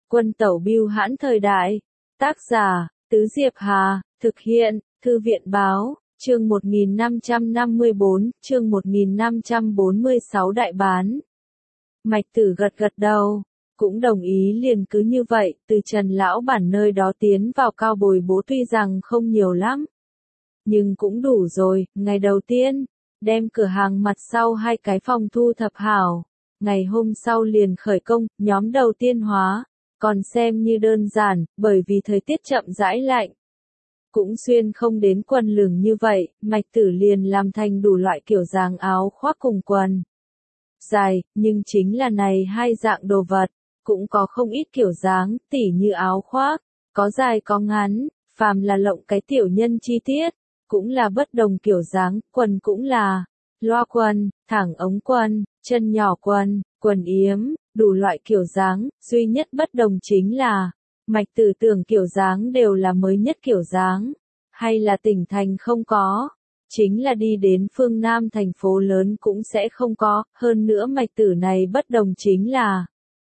Quân tẩu bưu hãn thời đại. Tác giả, Tứ Diệp Hà, thực hiện, Thư viện báo, chương 1554, chương 1546 đại bán. Mạch Tử gật gật đầu, cũng đồng ý liền cứ như vậy, từ Trần lão bản nơi đó tiến vào Cao Bồi Bố tuy rằng không nhiều lắm, nhưng cũng đủ rồi. Ngày đầu tiên, đem cửa hàng mặt sau 2 cái phòng thu thập hảo, ngày hôm sau liền khởi công, nhóm đầu tiên hóa, còn xem như đơn giản, bởi vì thời tiết chậm rãi lạnh. Cũng xuyên không đến quần lửng như vậy, Mạch Tử liền làm thành đủ loại kiểu dáng áo khoác cùng quần dài, nhưng chính là này 2 dạng đồ vật, cũng có không ít kiểu dáng, tỉ như áo khoác, có dài có ngắn, phàm là lộng cái tiểu nhân chi tiết, cũng là bất đồng kiểu dáng, quần cũng là loa quần, thẳng ống quần, chân nhỏ quần, quần yếm, đủ loại kiểu dáng, duy nhất bất đồng chính là, Mạch Tử tưởng kiểu dáng đều là mới nhất kiểu dáng, hay là tỉnh thành không có, chính là đi đến phương Nam thành phố lớn cũng sẽ không có, hơn nữa Mạch Tử này bất đồng chính là,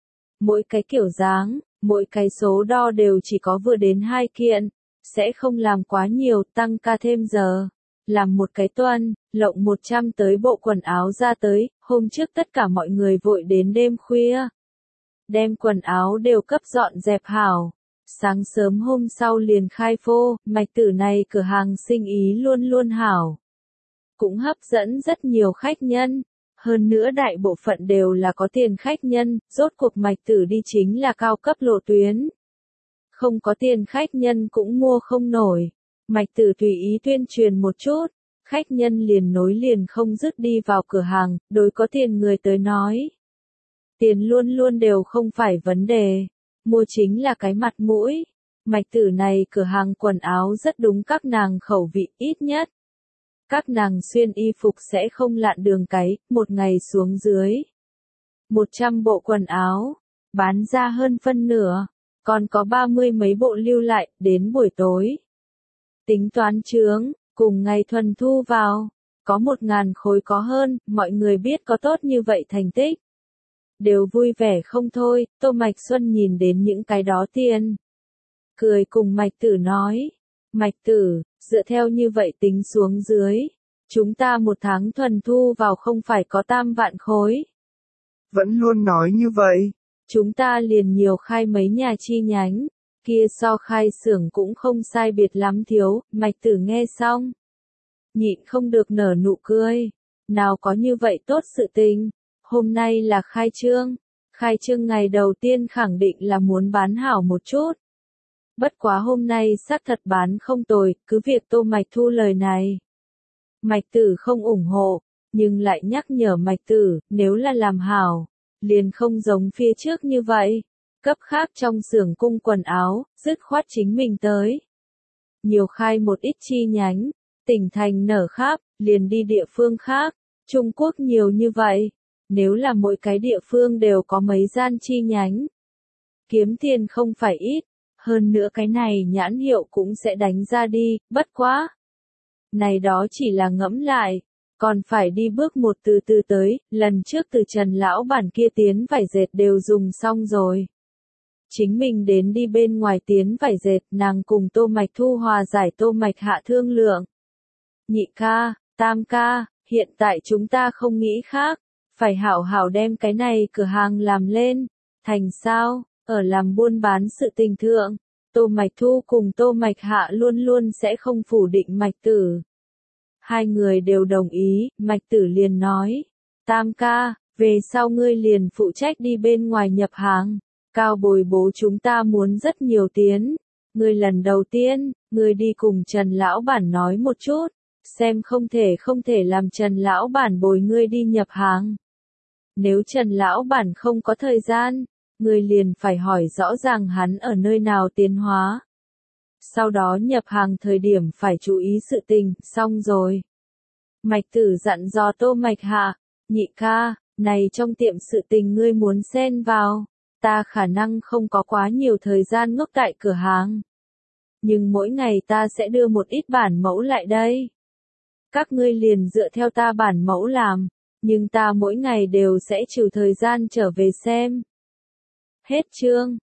mỗi cái kiểu dáng, mỗi cái số đo đều chỉ có vừa đến 2 kiện, sẽ không làm quá nhiều, tăng ca thêm giờ, làm một cái tuần, lộng 100 tới bộ quần áo ra tới, hôm trước tất cả mọi người vội đến đêm khuya, đem quần áo đều cấp dọn dẹp hảo. Sáng sớm hôm sau liền khai phô, Mạch Tử này cửa hàng sinh ý luôn luôn hảo. Cũng hấp dẫn rất nhiều khách nhân. Hơn nữa đại bộ phận đều là có tiền khách nhân, rốt cuộc Mạch Tử đi chính là cao cấp lộ tuyến. Không có tiền khách nhân cũng mua không nổi. Mạch Tử tùy ý tuyên truyền một chút, khách nhân liền nối liền không dứt đi vào cửa hàng, đối có tiền người tới nói. Tiền luôn luôn đều không phải vấn đề. Mua chính là cái mặt mũi. Mạch Tử này cửa hàng quần áo rất đúng các nàng khẩu vị, ít nhất. Các nàng xuyên y phục sẽ không lạn đường cái, một ngày xuống dưới 100 bộ quần áo, bán ra hơn phân nửa, còn có 30 mấy bộ lưu lại, đến buổi tối. Tính toán chướng, cùng ngày thuần thu vào, có 1.000 khối có hơn, mọi người biết có tốt như vậy thành tích. Đều vui vẻ không thôi, Tô Mạch Xuân nhìn đến những cái đó tiền. Cười cùng Mạch Tử nói, Mạch Tử, dựa theo như vậy tính xuống dưới, chúng ta một tháng thuần thu vào không phải có 3 vạn khối. Vẫn luôn nói như vậy. Chúng ta liền nhiều khai mấy nhà chi nhánh, kia so khai xưởng cũng không sai biệt lắm thiếu, Mạch Tử nghe xong. Nhịn không được nở nụ cười, nào có như vậy tốt sự tình. Hôm nay là khai trương ngày đầu tiên khẳng định là muốn bán hảo một chút. Bất quá hôm nay xác thật bán không tồi, cứ việc Tô Mạch thu lời này. Mạch Tử không ủng hộ, nhưng lại nhắc nhở Mạch Tử, nếu là làm hảo, liền không giống phía trước như vậy. Cấp khác trong xưởng cung quần áo, dứt khoát chính mình tới. Nhiều khai một ít chi nhánh, tỉnh thành nở khắp, liền đi địa phương khác, Trung Quốc nhiều như vậy. Nếu là mỗi cái địa phương đều có mấy gian chi nhánh, kiếm tiền không phải ít, hơn nữa cái này nhãn hiệu cũng sẽ đánh ra đi, bất quá. Này đó chỉ là ngẫm lại, còn phải đi bước một từ từ tới, lần trước từ Trần lão bản kia tiến vải dệt đều dùng xong rồi. Chính mình đến đi bên ngoài tiến vải dệt, nàng cùng Tô Mạch Thu hòa giải Tô Mạch hạ thương lượng. Nhị ca, tam ca, hiện tại chúng ta không nghĩ khác. Phải hảo hảo đem cái này cửa hàng làm lên, thành sao, ở làm buôn bán sự tình thượng, Tô Mạch Thu cùng Tô Mạch Hạ luôn luôn sẽ không phủ định Mạch Tử. 2 người đều đồng ý, Mạch Tử liền nói, tam ca, về sau ngươi liền phụ trách đi bên ngoài nhập hàng, Cao Bồi Bố chúng ta muốn rất nhiều tiến, ngươi lần đầu tiên, ngươi đi cùng Trần lão bản nói một chút, xem không thể làm Trần lão bản bồi ngươi đi nhập hàng. Nếu Trần lão bản không có thời gian, người liền phải hỏi rõ ràng hắn ở nơi nào tiến hóa. Sau đó nhập hàng thời điểm phải chú ý sự tình, xong rồi. Mạch Tử dặn dò Tô Mạch Hạ, nhị ca, này trong tiệm sự tình ngươi muốn xen vào, ta khả năng không có quá nhiều thời gian ngốc tại cửa hàng. Nhưng mỗi ngày ta sẽ đưa một ít bản mẫu lại đây. Các ngươi liền dựa theo ta bản mẫu làm. Nhưng ta mỗi ngày đều sẽ trừ thời gian trở về xem. Hết chương.